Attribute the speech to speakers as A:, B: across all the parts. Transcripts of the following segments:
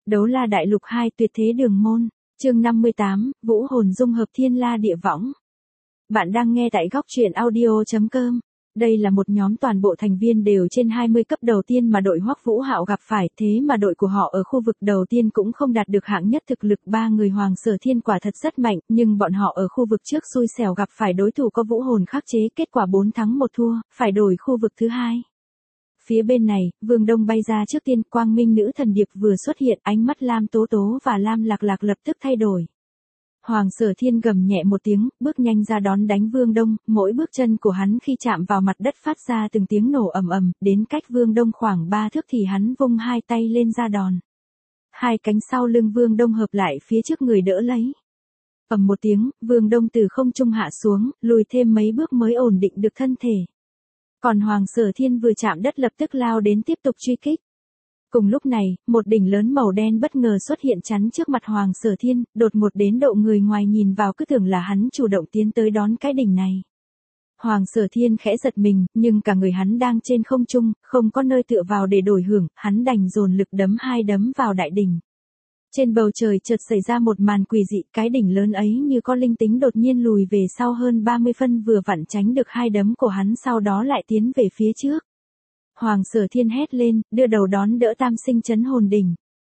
A: Đấu La Đại Lục 2 Tuyệt Thế Đường Môn, chương 58, Vũ hồn dung hợp Thiên La Địa Võng. Bạn đang nghe tại góc truyện audio.com. Đây là một nhóm toàn bộ thành viên đều trên 20 cấp đầu tiên mà đội Hoắc Vũ Hạo gặp phải, thế mà đội của họ ở khu vực đầu tiên cũng không đạt được hạng nhất thực lực. Ba người Hoàng Sở Thiên quả thật rất mạnh, nhưng bọn họ ở khu vực trước xui xẻo gặp phải đối thủ có vũ hồn khắc chế, kết quả 4 thắng 1 thua, phải đổi khu vực thứ hai. Phía bên này, Vương Đông bay ra trước tiên, Quang Minh Nữ Thần Điệp vừa xuất hiện, ánh mắt Lam Tố Tố và Lam Lạc Lạc lập tức thay đổi. Hoàng Sở Thiên gầm nhẹ một tiếng, bước nhanh ra đón đánh Vương Đông, mỗi bước chân của hắn khi chạm vào mặt đất phát ra từng tiếng nổ ầm ầm, đến cách Vương Đông khoảng 3 thước thì hắn vung hai tay lên ra đòn. Hai cánh sau lưng Vương Đông hợp lại phía trước người đỡ lấy. Ầm một tiếng, Vương Đông từ không trung hạ xuống, lùi thêm mấy bước mới ổn định được thân thể. Còn Hoàng Sở Thiên vừa chạm đất lập tức lao đến tiếp tục truy kích. Cùng lúc này, một đỉnh lớn màu đen bất ngờ xuất hiện chắn trước mặt Hoàng Sở Thiên, đột ngột đến độ người ngoài nhìn vào cứ tưởng là hắn chủ động tiến tới đón cái đỉnh này. Hoàng Sở Thiên khẽ giật mình, nhưng cả người hắn đang trên không trung, không có nơi tựa vào để đổi hưởng, hắn đành dồn lực đấm hai đấm vào đại đỉnh. Trên bầu trời chợt xảy ra một màn quỷ dị, cái đỉnh lớn ấy như có linh tính đột nhiên lùi về sau hơn 30 phân vừa vặn tránh được hai đấm của hắn, sau đó lại tiến về phía trước. Hoàng Sở Thiên hét lên, đưa đầu đón đỡ Tam Sinh Chấn Hồn Đỉnh.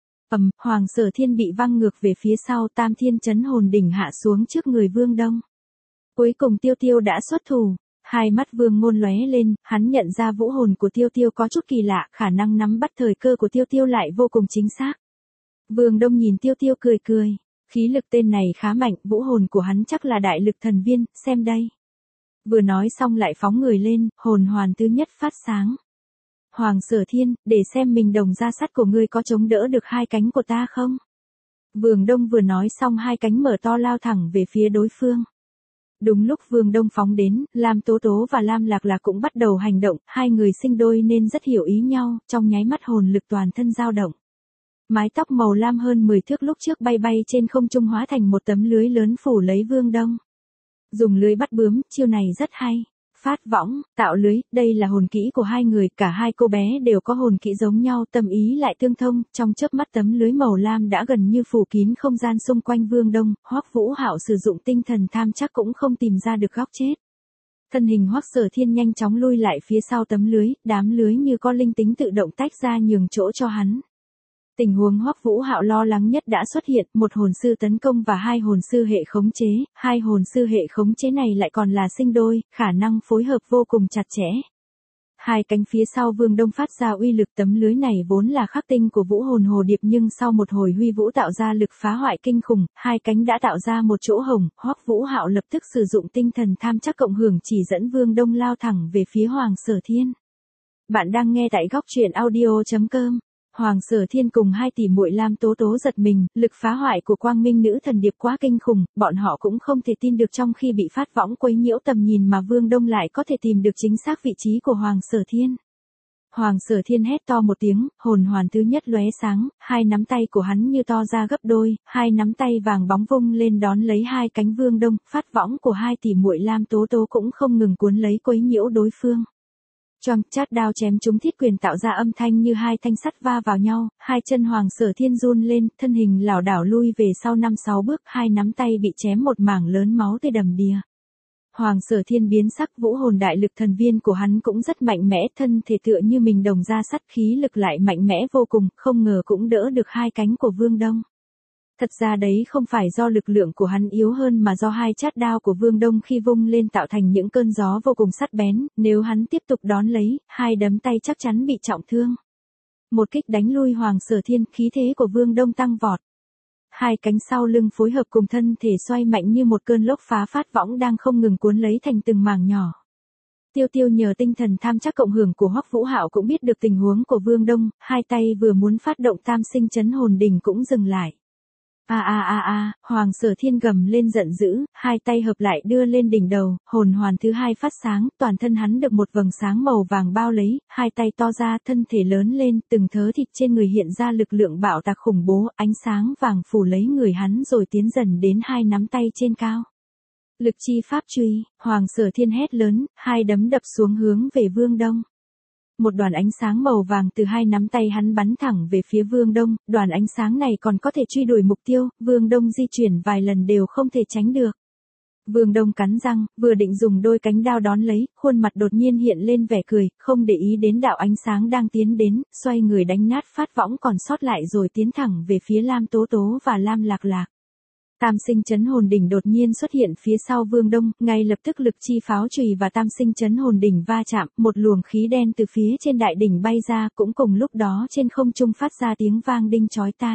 A: Hoàng Sở Thiên bị văng ngược về phía sau, Tam Thiên Chấn Hồn Đỉnh hạ xuống trước người Vương Đông. Cuối cùng Tiêu Tiêu đã xuất thủ, hai mắt Vương Ngôn lóe lên, hắn nhận ra vũ hồn của Tiêu Tiêu có chút kỳ lạ, khả năng nắm bắt thời cơ của Tiêu Tiêu lại vô cùng chính xác. Vương Đông nhìn Tiêu Tiêu cười cười, khí lực tên này khá mạnh, vũ hồn của hắn chắc là đại lực thần viên, xem đây. Vừa nói xong lại phóng người lên, hồn hoàn thứ nhất phát sáng. Hoàng Sở Thiên, để xem mình đồng ra sắt của ngươi có chống đỡ được hai cánh của ta không? Vương Đông vừa nói xong hai cánh mở to lao thẳng về phía đối phương. Đúng lúc Vương Đông phóng đến, Lam Tố Tố và Lam Lạc Lạc cũng bắt đầu hành động, hai người sinh đôi nên rất hiểu ý nhau, trong nháy mắt hồn lực toàn thân dao động. Mái tóc màu lam hơn 10 thước lúc trước bay bay trên không trung hóa thành một tấm lưới lớn phủ lấy Vương Đông. Dùng lưới bắt bướm, chiêu này rất hay. Phát võng, tạo lưới, đây là hồn kỹ của hai người, cả hai cô bé đều có hồn kỹ giống nhau, tâm ý lại tương thông, trong chớp mắt tấm lưới màu lam đã gần như phủ kín không gian xung quanh Vương Đông. Hoắc Vũ Hạo sử dụng tinh thần tham chắc cũng không tìm ra được góc chết. Thân hình Hoắc Sở Thiên nhanh chóng lui lại phía sau tấm lưới, đám lưới như có linh tính tự động tách ra nhường chỗ cho hắn. Tình huống Hoắc Vũ Hạo lo lắng nhất đã xuất hiện, một hồn sư tấn công và hai hồn sư hệ khống chế, hai hồn sư hệ khống chế này lại còn là sinh đôi, khả năng phối hợp vô cùng chặt chẽ. Hai cánh phía sau Vương Đông phát ra uy lực, tấm lưới này vốn là khắc tinh của vũ hồn hồ điệp nhưng sau một hồi huy vũ tạo ra lực phá hoại kinh khủng, hai cánh đã tạo ra một chỗ hổng, Hoắc Vũ Hạo lập tức sử dụng tinh thần tham chắc cộng hưởng chỉ dẫn Vương Đông lao thẳng về phía Hoàng Sở Thiên. Bạn đang nghe tại góc truyện audio.com. Hoàng Sở Thiên cùng hai tỷ muội Lam Tố Tố giật mình, lực phá hoại của Quang Minh Nữ Thần Điệp quá kinh khủng, bọn họ cũng không thể tin được trong khi bị phát võng quấy nhiễu tầm nhìn mà Vương Đông lại có thể tìm được chính xác vị trí của Hoàng Sở Thiên. Hoàng Sở Thiên hét to một tiếng, hồn hoàn thứ nhất lóe sáng, hai nắm tay của hắn như to ra gấp đôi, hai nắm tay vàng bóng vung lên đón lấy hai cánh Vương Đông, phát võng của hai tỷ muội Lam Tố Tố cũng không ngừng cuốn lấy quấy nhiễu đối phương. Choang, chát đao chém trúng thiết quyền tạo ra âm thanh như hai thanh sắt va vào nhau, hai chân Hoàng Sở Thiên run lên, thân hình lảo đảo lui về sau 5-6 bước, hai nắm tay bị chém một mảng lớn máu tươi đầm đìa. Hoàng Sở Thiên biến sắc, vũ hồn đại lực thần viên của hắn cũng rất mạnh mẽ, thân thể tựa như mình đồng ra sắt, khí lực lại mạnh mẽ vô cùng, không ngờ cũng đỡ được hai cánh của Vương Đông. Thật ra đấy không phải do lực lượng của hắn yếu hơn mà do hai chát đao của Vương Đông khi vung lên tạo thành những cơn gió vô cùng sắc bén, nếu hắn tiếp tục đón lấy, hai đấm tay chắc chắn bị trọng thương. Một kích đánh lui Hoàng Sở Thiên, khí thế của Vương Đông tăng vọt. Hai cánh sau lưng phối hợp cùng thân thể xoay mạnh như một cơn lốc phá phát võng đang không ngừng cuốn lấy thành từng mảng nhỏ. Tiêu Tiêu nhờ tinh thần tham chắc cộng hưởng của Hoắc Vũ Hạo cũng biết được tình huống của Vương Đông, hai tay vừa muốn phát động Tam Sinh Chấn Hồn Đỉnh cũng dừng lại. Hoàng Sở Thiên gầm lên giận dữ, hai tay hợp lại đưa lên đỉnh đầu, hồn hoàn thứ hai phát sáng, toàn thân hắn được một vầng sáng màu vàng bao lấy, hai tay to ra, thân thể lớn lên, từng thớ thịt trên người hiện ra lực lượng bạo tạc khủng bố, ánh sáng vàng phủ lấy người hắn rồi tiến dần đến hai nắm tay trên cao. Lực chi pháp truy, Hoàng Sở Thiên hét lớn, hai đấm đập xuống hướng về Vương Đông. một đoàn ánh sáng màu vàng từ hai nắm tay hắn bắn thẳng về phía Vương Đông, đoàn ánh sáng này còn có thể truy đuổi mục tiêu, Vương Đông di chuyển vài lần đều không thể tránh được. Vương Đông cắn răng, vừa định dùng đôi cánh đao đón lấy, khuôn mặt đột nhiên hiện lên vẻ cười, không để ý đến đạo ánh sáng đang tiến đến, xoay người đánh nát phát võng còn sót lại rồi tiến thẳng về phía Lam Tố Tố và Lam Lạc Lạc. Tam sinh chấn hồn đỉnh đột nhiên xuất hiện phía sau Vương Đông, ngay lập tức lực chi pháo chùy và tam sinh chấn hồn đỉnh va chạm, một luồng khí đen từ phía trên đại đỉnh bay ra, cũng cùng lúc đó trên không trung phát ra tiếng vang đinh chói tai.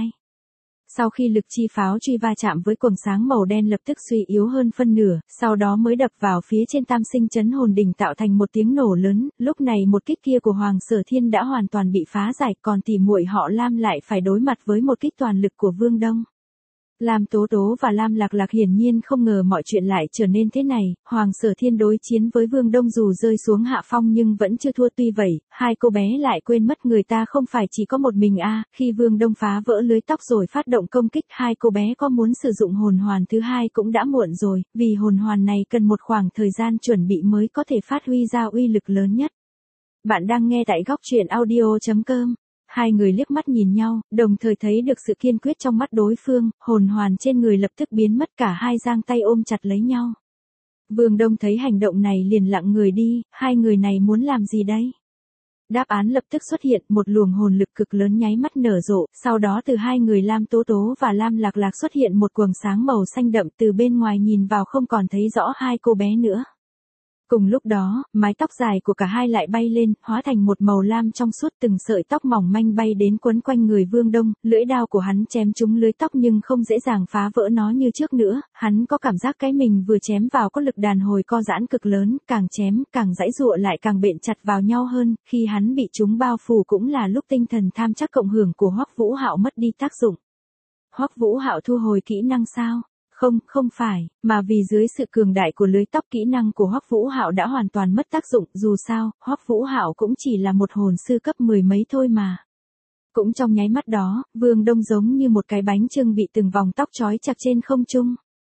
A: Sau khi lực chi pháo truy va chạm với quầng sáng màu đen lập tức suy yếu hơn phân nửa, sau đó mới đập vào phía trên tam sinh chấn hồn đỉnh tạo thành một tiếng nổ lớn, lúc này một kích kia của Hoàng Sở Thiên đã hoàn toàn bị phá giải, còn tỷ muội họ Lam lại phải đối mặt với một kích toàn lực của Vương Đông. Lam Tố Tố và Lam Lạc Lạc hiển nhiên không ngờ mọi chuyện lại trở nên thế này, Hoàng Sở Thiên đối chiến với Vương Đông dù rơi xuống hạ phong nhưng vẫn chưa thua, tuy vậy, hai cô bé lại quên mất người ta không phải chỉ có một mình khi Vương Đông phá vỡ lưới tóc rồi phát động công kích, hai cô bé có muốn sử dụng hồn hoàn thứ hai cũng đã muộn rồi, vì hồn hoàn này cần một khoảng thời gian chuẩn bị mới có thể phát huy ra uy lực lớn nhất. Bạn đang nghe tại góc truyện audio.com. Hai người liếc mắt nhìn nhau, đồng thời thấy được sự kiên quyết trong mắt đối phương, hồn hoàn trên người lập tức biến mất, cả hai giang tay ôm chặt lấy nhau. Vương Đông thấy hành động này liền lặng người đi, hai người này muốn làm gì đây? Đáp án lập tức xuất hiện, một luồng hồn lực cực lớn nháy mắt nở rộ, sau đó từ hai người Lam Tố Tố và Lam Lạc Lạc xuất hiện một quầng sáng màu xanh đậm, từ bên ngoài nhìn vào không còn thấy rõ hai cô bé nữa. Cùng lúc đó, mái tóc dài của cả hai lại bay lên, hóa thành một màu lam trong suốt, từng sợi tóc mỏng manh bay đến quấn quanh người Vương Đông, lưỡi đao của hắn chém trúng lưới tóc nhưng không dễ dàng phá vỡ nó như trước nữa, hắn có cảm giác cái mình vừa chém vào có lực đàn hồi co giãn cực lớn, càng chém, càng giãy giụa lại càng bện chặt vào nhau hơn, khi hắn bị chúng bao phủ cũng là lúc tinh thần tham chắc cộng hưởng của Hoắc Vũ Hạo mất đi tác dụng. Hoắc Vũ Hạo thu hồi kỹ năng sao? Không phải, mà vì dưới sự cường đại của lưới tóc kỹ năng của Hoắc Vũ Hạo đã hoàn toàn mất tác dụng, dù sao, Hoắc Vũ Hạo cũng chỉ là một hồn sư cấp 10 mấy thôi mà. Cũng trong nháy mắt đó, Vương Đông giống như một cái bánh chưng bị từng vòng tóc trói chặt trên không trung.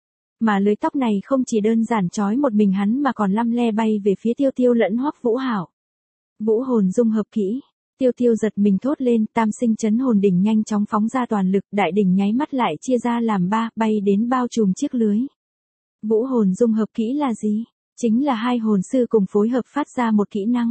A: Mà lưới tóc này không chỉ đơn giản trói một mình hắn mà còn lăm le bay về phía Tiêu Tiêu lẫn Hoắc Vũ Hạo. Vũ hồn dung hợp kỹ. Tiêu Tiêu giật mình thốt lên, tam sinh chấn hồn đỉnh nhanh chóng phóng ra toàn lực, đại đỉnh nháy mắt lại chia ra làm ba, bay đến bao trùm chiếc lưới. Vũ hồn dung hợp kỹ là gì? Chính là hai hồn sư cùng phối hợp phát ra một kỹ năng.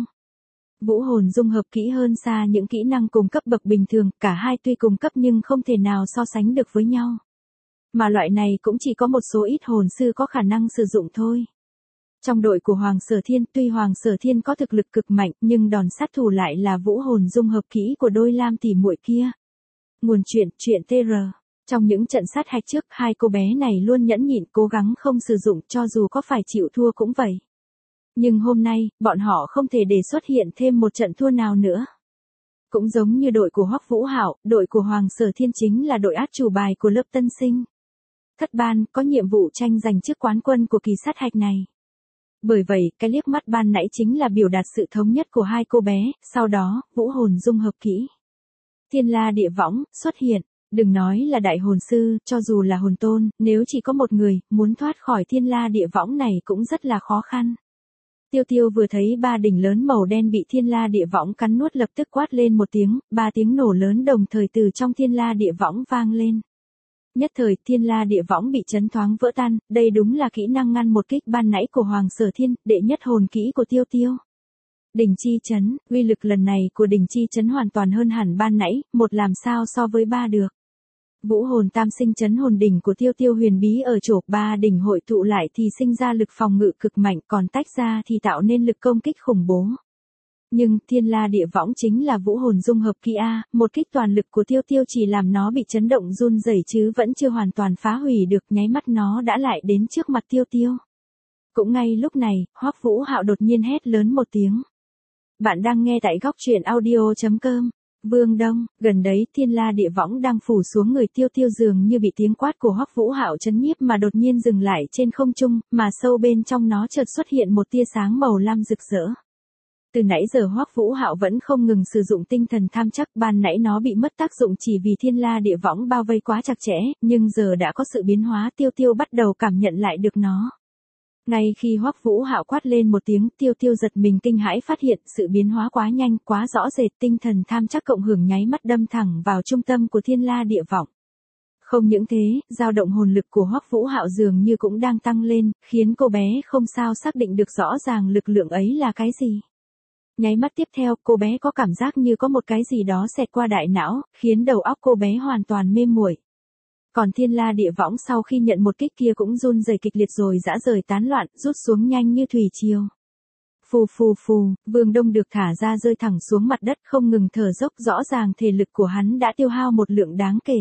A: Vũ hồn dung hợp kỹ hơn xa những kỹ năng cùng cấp bậc bình thường, cả hai tuy cùng cấp nhưng không thể nào so sánh được với nhau. Mà loại này cũng chỉ có một số ít hồn sư có khả năng sử dụng thôi. Trong đội của Hoàng Sở Thiên, tuy Hoàng Sở Thiên có thực lực cực mạnh, nhưng đòn sát thủ lại là vũ hồn dung hợp kỹ của đôi Lam tỷ muội kia. Nguồn truyện TR. Trong những trận sát hạch trước, hai cô bé này luôn nhẫn nhịn cố gắng không sử dụng, cho dù có phải chịu thua cũng vậy. Nhưng hôm nay, bọn họ không thể để xuất hiện thêm một trận thua nào nữa. Cũng giống như đội của Hoắc Vũ Hạo, đội của Hoàng Sở Thiên chính là đội át chủ bài của lớp tân sinh. Thất ban có nhiệm vụ tranh giành chức quán quân của kỳ sát hạch này. Bởi vậy, cái liếc mắt ban nãy chính là biểu đạt sự thống nhất của hai cô bé, sau đó, vũ hồn dung hợp kỹ. Thiên La Địa Võng xuất hiện, đừng nói là đại hồn sư, cho dù là hồn tôn, nếu chỉ có một người, muốn thoát khỏi Thiên La Địa Võng này cũng rất là khó khăn. Tiêu Tiêu vừa thấy ba đỉnh lớn màu đen bị Thiên La Địa Võng cắn nuốt lập tức quát lên một tiếng, ba tiếng nổ lớn đồng thời từ trong Thiên La Địa Võng vang lên. Nhất thời, Thiên La Địa Võng bị chấn thoáng vỡ tan, đây đúng là kỹ năng ngăn một kích ban nãy của Hoàng Sở Thiên, đệ nhất hồn kỹ của Tiêu Tiêu. Đỉnh chi chấn, uy lực lần này của đỉnh chi chấn hoàn toàn hơn hẳn ban nãy, một làm sao so với ba được. Vũ hồn tam sinh chấn hồn đỉnh của Tiêu Tiêu huyền bí ở chỗ ba đỉnh hội tụ lại thì sinh ra lực phòng ngự cực mạnh, còn tách ra thì tạo nên lực công kích khủng bố. Nhưng Thiên La Địa Võng chính là vũ hồn dung hợp kỹ một kích toàn lực của Tiêu Tiêu chỉ làm nó bị chấn động run rẩy chứ vẫn chưa hoàn toàn phá hủy được, nháy mắt nó đã lại đến trước mặt Tiêu Tiêu. Cũng ngay lúc này, Hoắc Vũ Hạo đột nhiên hét lớn một tiếng. Bạn đang nghe tại góc truyện audio.com. Vương Đông, gần đấy, Thiên La Địa Võng đang phủ xuống người Tiêu Tiêu dường như bị tiếng quát của Hoắc Vũ Hạo chấn nhiếp mà đột nhiên dừng lại trên không trung, mà sâu bên trong nó chợt xuất hiện một tia sáng màu lam rực rỡ. Từ nãy giờ Hoắc Vũ Hạo vẫn không ngừng sử dụng tinh thần tham chắc, ban nãy nó bị mất tác dụng chỉ vì Thiên La Địa Võng bao vây quá chặt chẽ, nhưng giờ đã có sự biến hóa, Tiêu Tiêu bắt đầu cảm nhận lại được nó. Ngay khi Hoắc Vũ Hạo quát lên một tiếng, Tiêu Tiêu giật mình kinh hãi phát hiện sự biến hóa quá nhanh, quá rõ rệt, tinh thần tham chắc cộng hưởng nháy mắt đâm thẳng vào trung tâm của Thiên La Địa Võng. Không những thế, dao động hồn lực của Hoắc Vũ Hạo dường như cũng đang tăng lên, khiến cô bé không sao xác định được rõ ràng lực lượng ấy là cái gì. Nháy mắt tiếp theo, cô bé có cảm giác như có một cái gì đó xẹt qua đại não, khiến đầu óc cô bé hoàn toàn mê muội. Còn Thiên La Địa Võng sau khi nhận một kích kia cũng run rẩy kịch liệt rồi rã rời tán loạn, rút xuống nhanh như thủy triều. Phù phù phù, Vương Đông được thả ra rơi thẳng xuống mặt đất không ngừng thở dốc, rõ ràng thể lực của hắn đã tiêu hao một lượng đáng kể.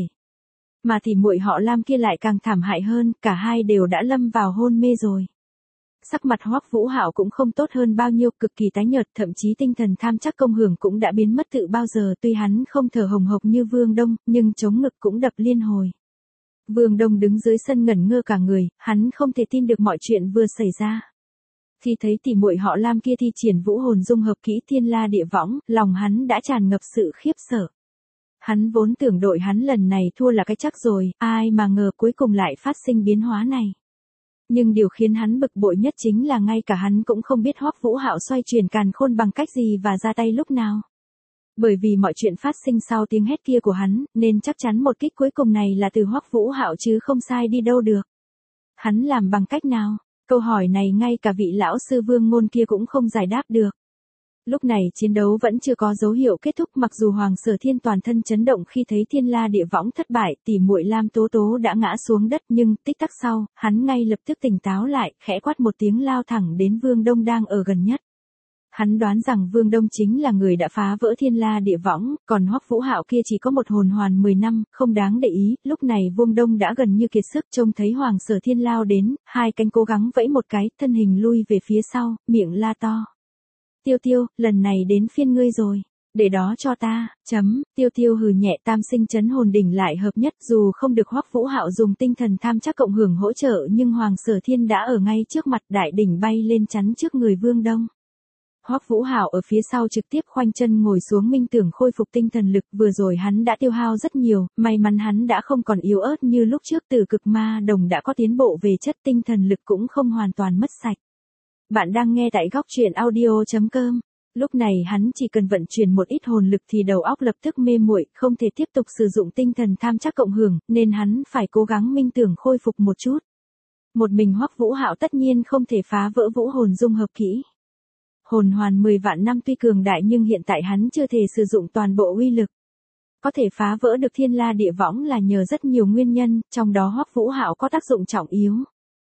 A: Mà thì muội họ Lam kia lại càng thảm hại hơn, cả hai đều đã lâm vào hôn mê rồi. Sắc mặt Hoắc Vũ Hạo cũng không tốt hơn bao nhiêu, cực kỳ tái nhợt, thậm chí tinh thần tham chắc công hưởng cũng đã biến mất từ bao giờ, tuy hắn không thở hồng hộc như Vương Đông, nhưng chống ngực cũng đập liên hồi. Vương Đông đứng dưới sân ngẩn ngơ cả người, hắn không thể tin được mọi chuyện vừa xảy ra. Khi thấy tỷ muội họ Lam kia thi triển vũ hồn dung hợp kỹ Thiên La Địa Võng, lòng hắn đã tràn ngập sự khiếp sợ. Hắn vốn tưởng đội hắn lần này thua là cái chắc rồi, ai mà ngờ cuối cùng lại phát sinh biến hóa này. Nhưng điều khiến hắn bực bội nhất chính là ngay cả hắn cũng không biết Hoắc Vũ Hạo xoay chuyển càn khôn bằng cách gì và ra tay lúc nào. Bởi vì mọi chuyện phát sinh sau tiếng hét kia của hắn, nên chắc chắn một kích cuối cùng này là từ Hoắc Vũ Hạo chứ không sai đi đâu được. Hắn làm bằng cách nào? Câu hỏi này ngay cả vị lão sư Vương Ngôn kia cũng không giải đáp được. Lúc này chiến đấu vẫn chưa có dấu hiệu kết thúc, mặc dù Hoàng Sở Thiên toàn thân chấn động khi thấy Thiên La Địa Võng thất bại, tỷ muội Lam Tố Tố đã ngã xuống đất, nhưng tích tắc sau, hắn ngay lập tức tỉnh táo lại, khẽ quát một tiếng lao thẳng đến Vương Đông đang ở gần nhất. Hắn đoán rằng Vương Đông chính là người đã phá vỡ Thiên La Địa Võng, còn Hoắc Vũ Hạo kia chỉ có một hồn hoàn 10 năm, không đáng để ý. Lúc này Vương Đông đã gần như kiệt sức, trông thấy Hoàng Sở Thiên lao đến, hai cánh cố gắng vẫy một cái, thân hình lui về phía sau, miệng la to. Tiêu Tiêu, lần này đến phiên ngươi rồi. Để đó cho ta, Tiêu Tiêu hừ nhẹ, tam sinh chấn hồn đỉnh lại hợp nhất, dù không được Hoắc Vũ Hạo dùng tinh thần tham chắc cộng hưởng hỗ trợ nhưng Hoàng Sở Thiên đã ở ngay trước mặt, đại đỉnh bay lên chắn trước người Vương Đông. Hoắc Vũ Hạo ở phía sau trực tiếp khoanh chân ngồi xuống minh tưởng khôi phục tinh thần lực, vừa rồi hắn đã tiêu hao rất nhiều, may mắn hắn đã không còn yếu ớt như lúc trước, Tử Cực Ma Đồng đã có tiến bộ về chất, tinh thần lực cũng không hoàn toàn mất sạch. Bạn đang nghe tại góc truyện audio.com. Lúc này hắn chỉ cần vận chuyển một ít hồn lực thì đầu óc lập tức mê muội, không thể tiếp tục sử dụng tinh thần tham chắc cộng hưởng, nên hắn phải cố gắng minh tưởng khôi phục một chút. Một mình Hoắc Vũ Hạo tất nhiên không thể phá vỡ vũ hồn dung hợp kỹ. Hồn hoàn 10 vạn năm tuy cường đại nhưng hiện tại hắn chưa thể sử dụng toàn bộ uy lực. Có thể phá vỡ được Thiên La Địa Võng là nhờ rất nhiều nguyên nhân, trong đó Hoắc Vũ Hạo có tác dụng trọng yếu.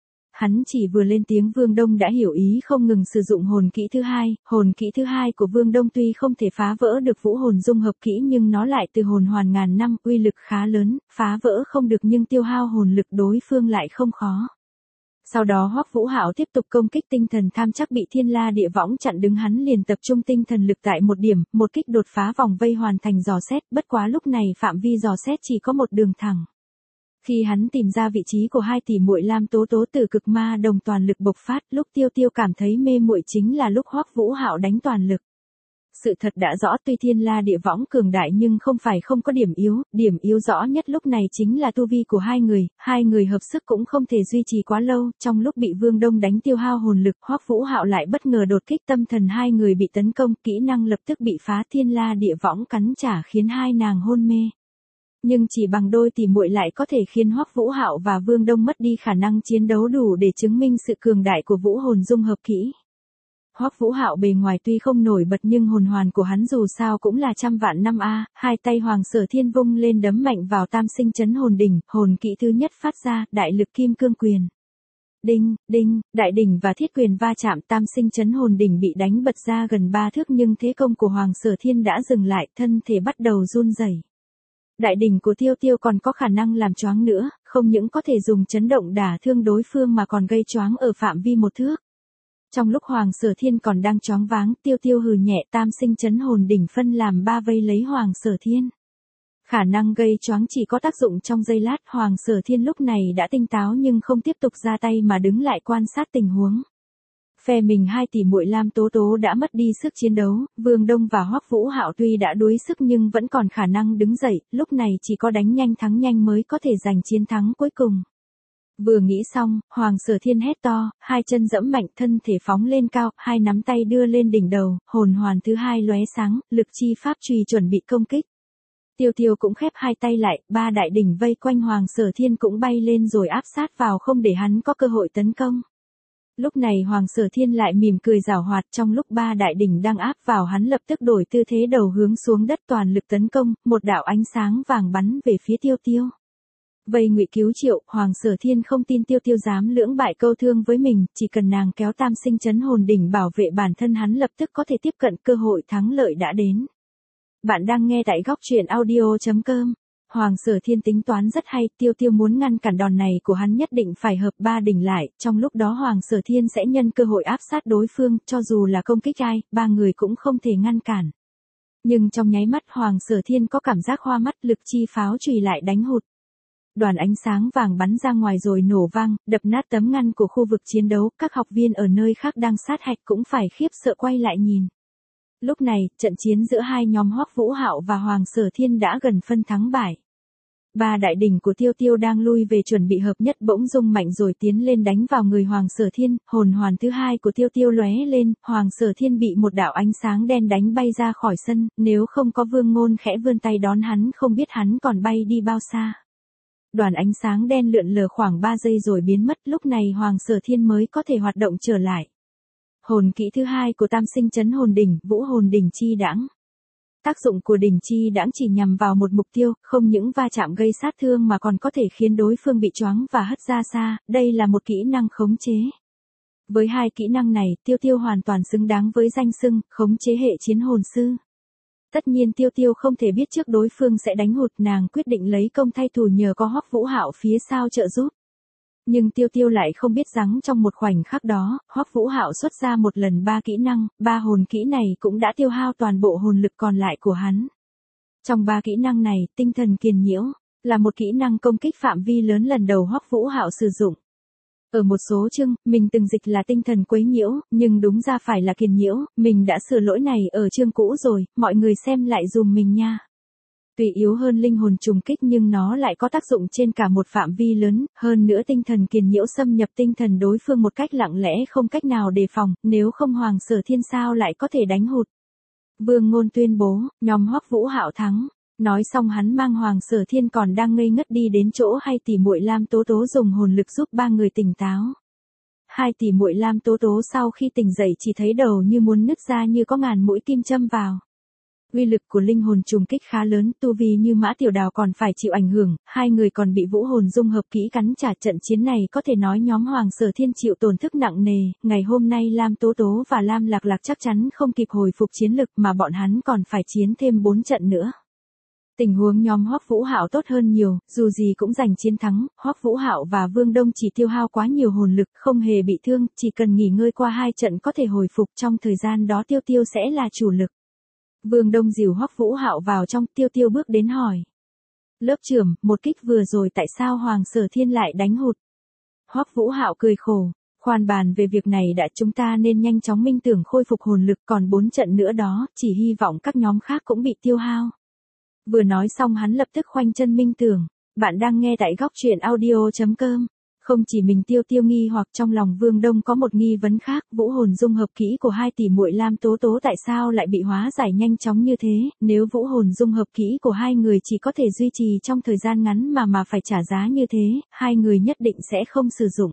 A: Hắn chỉ vừa lên tiếng Vương Đông đã hiểu ý, không ngừng sử dụng hồn kỹ thứ hai. Hồn kỹ thứ hai của Vương Đông tuy không thể phá vỡ được vũ hồn dung hợp kỹ nhưng nó lại từ hồn hoàn ngàn năm, uy lực khá lớn, phá vỡ không được nhưng tiêu hao hồn lực đối phương lại không khó. Sau đó Hoắc Vũ Hạo tiếp tục công kích tinh thần tham chắc bị Thiên La Địa Võng chặn đứng, hắn liền tập trung tinh thần lực tại một điểm, một kích đột phá vòng vây hoàn thành dò xét, bất quá lúc này phạm vi dò xét chỉ có một đường thẳng. Khi hắn tìm ra vị trí của hai tỷ muội Lam Tố Tố, Tử Cực Ma Đồng toàn lực bộc phát, lúc Tiêu Tiêu cảm thấy mê muội chính là lúc Hoắc Vũ Hạo đánh toàn lực. Sự thật đã rõ, tuy Thiên La Địa Võng cường đại nhưng không phải không có điểm yếu rõ nhất lúc này chính là tu vi của hai người hợp sức cũng không thể duy trì quá lâu, trong lúc bị Vương Đông đánh tiêu hao hồn lực, Hoắc Vũ Hạo lại bất ngờ đột kích tâm thần, hai người bị tấn công, kỹ năng lập tức bị phá, Thiên La Địa Võng cắn trả khiến hai nàng hôn mê. Nhưng chỉ bằng đôi tỷ muội lại có thể khiến Hoắc Vũ Hạo và Vương Đông mất đi khả năng chiến đấu đủ để chứng minh sự cường đại của vũ hồn dung hợp kỹ. Hoắc Vũ Hạo bề ngoài tuy không nổi bật nhưng hồn hoàn của hắn dù sao cũng là trăm vạn năm a, hai tay Hoàng Sở Thiên vung lên đấm mạnh vào tam sinh chấn hồn đỉnh, hồn kỹ thứ nhất phát ra, đại lực kim cương quyền. Đinh, đinh, đại đỉnh và thiết quyền va chạm, tam sinh chấn hồn đỉnh bị đánh bật ra gần 3 thước nhưng thế công của Hoàng Sở Thiên đã dừng lại, thân thể bắt đầu run rẩy. Đại đỉnh của Tiêu Tiêu còn có khả năng làm choáng nữa, không những có thể dùng chấn động đả thương đối phương mà còn gây choáng ở phạm vi 1 thước. Trong lúc Hoàng Sở Thiên còn đang choáng váng, Tiêu Tiêu hừ nhẹ, tam sinh chấn hồn đỉnh phân làm 3 vây lấy Hoàng Sở Thiên. Khả năng gây choáng chỉ có tác dụng trong giây lát, Hoàng Sở Thiên lúc này đã tinh táo nhưng không tiếp tục ra tay mà đứng lại quan sát tình huống. Phe mình hai tỷ muội Lam Tố Tố đã mất đi sức chiến đấu, Vương Đông và Hoắc Vũ Hạo tuy đã đuối sức nhưng vẫn còn khả năng đứng dậy, lúc này chỉ có đánh nhanh thắng nhanh mới có thể giành chiến thắng cuối cùng. Vừa nghĩ xong, Hoàng Sở Thiên hét to, hai chân giẫm mạnh, thân thể phóng lên cao, hai nắm tay đưa lên đỉnh đầu, hồn hoàn thứ hai lóe sáng, lực chi pháp chùy chuẩn bị công kích. Tiêu Tiêu cũng khép hai tay lại, ba đại đỉnh vây quanh Hoàng Sở Thiên cũng bay lên rồi áp sát vào không để hắn có cơ hội tấn công. Lúc này Hoàng Sở Thiên lại mỉm cười giảo hoạt, trong lúc ba đại đỉnh đang áp vào hắn lập tức đổi tư thế đầu hướng xuống đất toàn lực tấn công, một đạo ánh sáng vàng bắn về phía Tiêu Tiêu. Vây ngụy cứu triệu, Hoàng Sở Thiên không tin Tiêu Tiêu dám lưỡng bại câu thương với mình, chỉ cần nàng kéo tam sinh chấn hồn đỉnh bảo vệ bản thân hắn lập tức có thể tiếp cận cơ hội thắng lợi đã đến. Bạn đang nghe tại góc truyện audio.com. Hoàng Sở Thiên tính toán rất hay, Tiêu Tiêu muốn ngăn cản đòn này của hắn nhất định phải hợp ba đỉnh lại, trong lúc đó Hoàng Sở Thiên sẽ nhân cơ hội áp sát đối phương, cho dù là công kích ai, ba người cũng không thể ngăn cản. Nhưng trong nháy mắt Hoàng Sở Thiên có cảm giác hoa mắt, lực chi pháo chùy lại đánh hụt. Đoàn ánh sáng vàng bắn ra ngoài rồi nổ vang, đập nát tấm ngăn của khu vực chiến đấu, các học viên ở nơi khác đang sát hạch cũng phải khiếp sợ quay lại nhìn. Lúc này, trận chiến giữa hai nhóm Hoắc Vũ Hạo và Hoàng Sở Thiên đã gần phân thắng bại. Ba đại đỉnh của Tiêu Tiêu đang lui về chuẩn bị hợp nhất bỗng rung mạnh rồi tiến lên đánh vào người Hoàng Sở Thiên, hồn hoàn thứ hai của Tiêu Tiêu lóe lên, Hoàng Sở Thiên bị một đạo ánh sáng đen đánh bay ra khỏi sân, nếu không có Vương Ngôn khẽ vươn tay đón hắn không biết hắn còn bay đi bao xa. Đoàn ánh sáng đen lượn lờ khoảng 3 giây rồi biến mất, lúc này Hoàng Sở Thiên mới có thể hoạt động trở lại. Hồn kỹ thứ hai của tam sinh chấn hồn đỉnh, vũ hồn đỉnh chi đãng. Tác dụng của đỉnh chi đãng chỉ nhằm vào một mục tiêu, không những va chạm gây sát thương mà còn có thể khiến đối phương bị choáng và hất ra xa, đây là một kỹ năng khống chế. Với hai kỹ năng này, Tiêu Tiêu hoàn toàn xứng đáng với danh xưng, khống chế hệ chiến hồn sư. Tất nhiên Tiêu Tiêu không thể biết trước đối phương sẽ đánh hụt, nàng quyết định lấy công thay thủ nhờ có Hoắc Vũ Hạo phía sau trợ giúp. Nhưng Tiêu Tiêu lại không biết rằng trong một khoảnh khắc đó, Hoắc Vũ Hạo xuất ra một lần ba kỹ năng, ba hồn kỹ này cũng đã tiêu hao toàn bộ hồn lực còn lại của hắn. Trong ba kỹ năng này, tinh thần kiền nhiễu, là một kỹ năng công kích phạm vi lớn lần đầu Hoắc Vũ Hạo sử dụng. Ở một số chương, mình từng dịch là tinh thần quấy nhiễu, nhưng đúng ra phải là kiền nhiễu, mình đã sửa lỗi này ở chương cũ rồi, mọi người xem lại dùm mình nha. Tuy yếu hơn linh hồn trùng kích nhưng nó lại có tác dụng trên cả một phạm vi lớn, hơn nữa tinh thần kiền nhiễu xâm nhập tinh thần đối phương một cách lặng lẽ không cách nào đề phòng, nếu không Hoàng Sở Thiên sao lại có thể đánh hụt. Vương Ngôn tuyên bố, nhóm Hoắc Vũ Hạo thắng. Nói xong hắn mang Hoàng Sở Thiên còn đang ngây ngất đi đến chỗ hai tỷ muội Lam Tố Tố dùng hồn lực giúp ba người tỉnh táo. Hai tỷ muội Lam Tố Tố sau khi tỉnh dậy chỉ thấy đầu như muốn nứt ra như có ngàn mũi kim châm vào. Uy lực của linh hồn trùng kích khá lớn, tu vi như Mã Tiểu Đào còn phải chịu ảnh hưởng, hai người còn bị vũ hồn dung hợp kỹ cắn trả, trận chiến này có thể nói nhóm Hoàng Sở Thiên chịu tổn thất nặng nề, ngày hôm nay Lam Tố Tố và Lam Lạc Lạc chắc chắn không kịp hồi phục chiến lực mà bọn hắn còn phải chiến thêm 4 trận nữa. Tình huống nhóm Hoắc Vũ Hạo tốt hơn nhiều, dù gì cũng giành chiến thắng, Hoắc Vũ Hạo và Vương Đông chỉ tiêu hao quá nhiều hồn lực, không hề bị thương, chỉ cần nghỉ ngơi qua 2 trận có thể hồi phục, trong thời gian đó Tiêu Tiêu sẽ là chủ lực. Vương Đông dìu Hoắc Vũ Hạo vào trong, Tiêu Tiêu bước đến hỏi. Lớp trưởng, một kích vừa rồi tại sao Hoàng Sở Thiên lại đánh hụt? Hoắc Vũ Hạo cười khổ. Khoan bàn về việc này đã, chúng ta nên nhanh chóng minh tưởng khôi phục hồn lực, còn 4 trận nữa đó, chỉ hy vọng các nhóm khác cũng bị tiêu hao. Vừa nói xong hắn lập tức khoanh chân minh tưởng. Bạn đang nghe tại góc truyện audio.com. Không chỉ mình Tiêu Tiêu nghi hoặc trong lòng Vương Đông có một nghi vấn khác, vũ hồn dung hợp kỹ của hai tỷ muội Lam Tố Tố tại sao lại bị hóa giải nhanh chóng như thế, nếu vũ hồn dung hợp kỹ của hai người chỉ có thể duy trì trong thời gian ngắn mà phải trả giá như thế, hai người nhất định sẽ không sử dụng.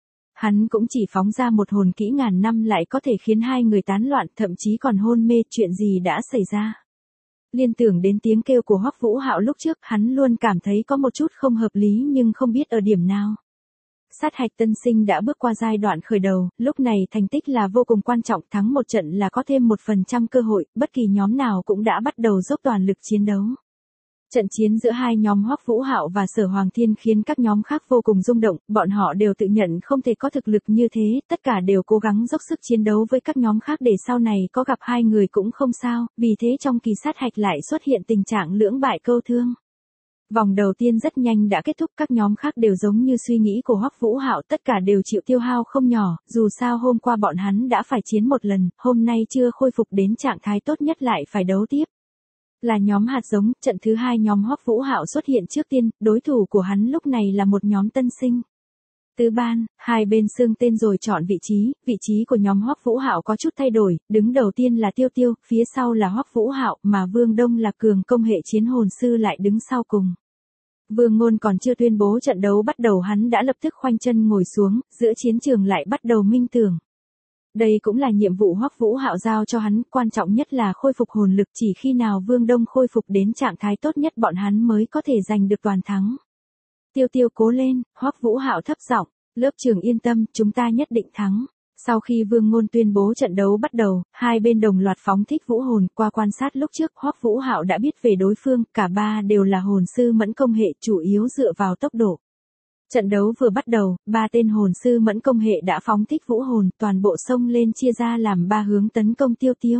A: Hắn cũng chỉ phóng ra một hồn kỹ ngàn năm lại có thể khiến hai người tán loạn, thậm chí còn hôn mê, chuyện gì đã xảy ra. Liên tưởng đến tiếng kêu của Hoắc Vũ Hạo lúc trước, hắn luôn cảm thấy có một chút không hợp lý nhưng không biết ở điểm nào. Sát hạch tân sinh đã bước qua giai đoạn khởi đầu, lúc này thành tích là vô cùng quan trọng, thắng một trận là có thêm 1% cơ hội, bất kỳ nhóm nào cũng đã bắt đầu dốc toàn lực chiến đấu. Trận chiến giữa hai nhóm Hoắc Vũ Hạo và Sở Hoàng Thiên khiến các nhóm khác vô cùng rung động, bọn họ đều tự nhận không thể có thực lực như thế, tất cả đều cố gắng dốc sức chiến đấu với các nhóm khác để sau này có gặp hai người cũng không sao, vì thế trong kỳ sát hạch lại xuất hiện tình trạng lưỡng bại câu thương. Vòng đầu tiên rất nhanh đã kết thúc, các nhóm khác đều giống như suy nghĩ của Hoắc Vũ Hạo, tất cả đều chịu tiêu hao không nhỏ, dù sao hôm qua bọn hắn đã phải chiến một lần, hôm nay chưa khôi phục đến trạng thái tốt nhất lại phải đấu tiếp. Là nhóm hạt giống, trận thứ hai nhóm Hoắc Vũ Hạo xuất hiện trước tiên, đối thủ của hắn lúc này là một nhóm tân sinh. Tứ ban, hai bên xương tên rồi chọn vị trí của nhóm Hoắc Vũ Hạo có chút thay đổi, đứng đầu tiên là Tiêu Tiêu, phía sau là Hoắc Vũ Hạo, mà Vương Đông là cường công hệ chiến hồn sư lại đứng sau cùng. Vương Ngôn còn chưa tuyên bố trận đấu bắt đầu hắn đã lập tức khoanh chân ngồi xuống, giữa chiến trường lại bắt đầu minh tưởng. Đây cũng là nhiệm vụ Hoắc Vũ Hạo giao cho hắn, quan trọng nhất là khôi phục hồn lực, chỉ khi nào Vương Đông khôi phục đến trạng thái tốt nhất bọn hắn mới có thể giành được toàn thắng. Tiêu Tiêu cố lên, Hoắc Vũ Hạo thấp giọng, lớp trưởng yên tâm, chúng ta nhất định thắng. Sau khi Vương Ngôn tuyên bố trận đấu bắt đầu, hai bên đồng loạt phóng thích vũ hồn, qua quan sát lúc trước Hoắc Vũ Hạo đã biết về đối phương, cả ba đều là hồn sư mẫn công hệ, chủ yếu dựa vào tốc độ. Trận đấu vừa bắt đầu, ba tên hồn sư mẫn công hệ đã phóng thích vũ hồn, toàn bộ xông lên chia ra làm ba hướng tấn công Tiêu Tiêu.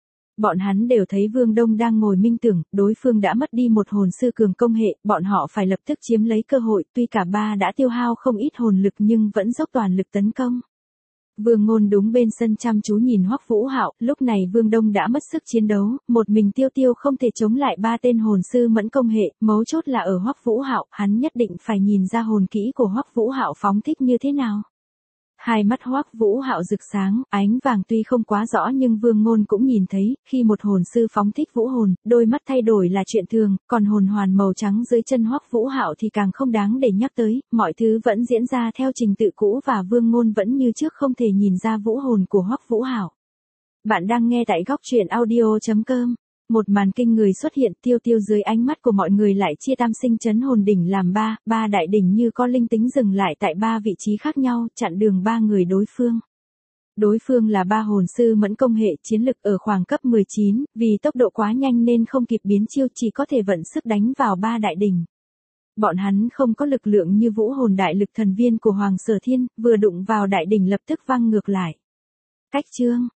A: Bọn hắn đều thấy Vương Đông đang ngồi minh tưởng, đối phương đã mất đi một hồn sư cường công hệ, bọn họ phải lập tức chiếm lấy cơ hội, tuy cả ba đã tiêu hao không ít hồn lực nhưng vẫn dốc toàn lực tấn công. Vương Ngôn đúng bên sân chăm chú nhìn Hoắc Vũ Hạo, lúc này Vương Đông đã mất sức chiến đấu, một mình Tiêu Tiêu không thể chống lại ba tên hồn sư mẫn công hệ, mấu chốt là ở Hoắc Vũ Hạo, hắn nhất định phải nhìn ra hồn kỹ của Hoắc Vũ Hạo phóng thích như thế nào. Hai mắt Hoắc Vũ Hạo rực sáng, ánh vàng tuy không quá rõ nhưng Vương Ngôn cũng nhìn thấy, khi một hồn sư phóng thích vũ hồn, đôi mắt thay đổi là chuyện thường, còn hồn hoàn màu trắng dưới chân Hoắc Vũ Hạo thì càng không đáng để nhắc tới, mọi thứ vẫn diễn ra theo trình tự cũ và Vương Ngôn vẫn như trước không thể nhìn ra vũ hồn của Hoắc Vũ Hạo. Bạn đang nghe tại góc truyện audio.com. Một màn kinh người xuất hiện, Tiêu Tiêu dưới ánh mắt của mọi người lại chia tam sinh chấn hồn đỉnh làm ba đại đỉnh như có linh tính dừng lại tại ba vị trí khác nhau, chặn đường ba người đối phương. Đối phương là ba hồn sư mẫn công hệ, chiến lực ở khoảng cấp 19, vì tốc độ quá nhanh nên không kịp biến chiêu, chỉ có thể vận sức đánh vào ba đại đỉnh. Bọn hắn không có lực lượng như vũ hồn đại lực thần viên của Hoàng Sở Thiên, vừa đụng vào đại đỉnh lập tức văng ngược lại. Cách chương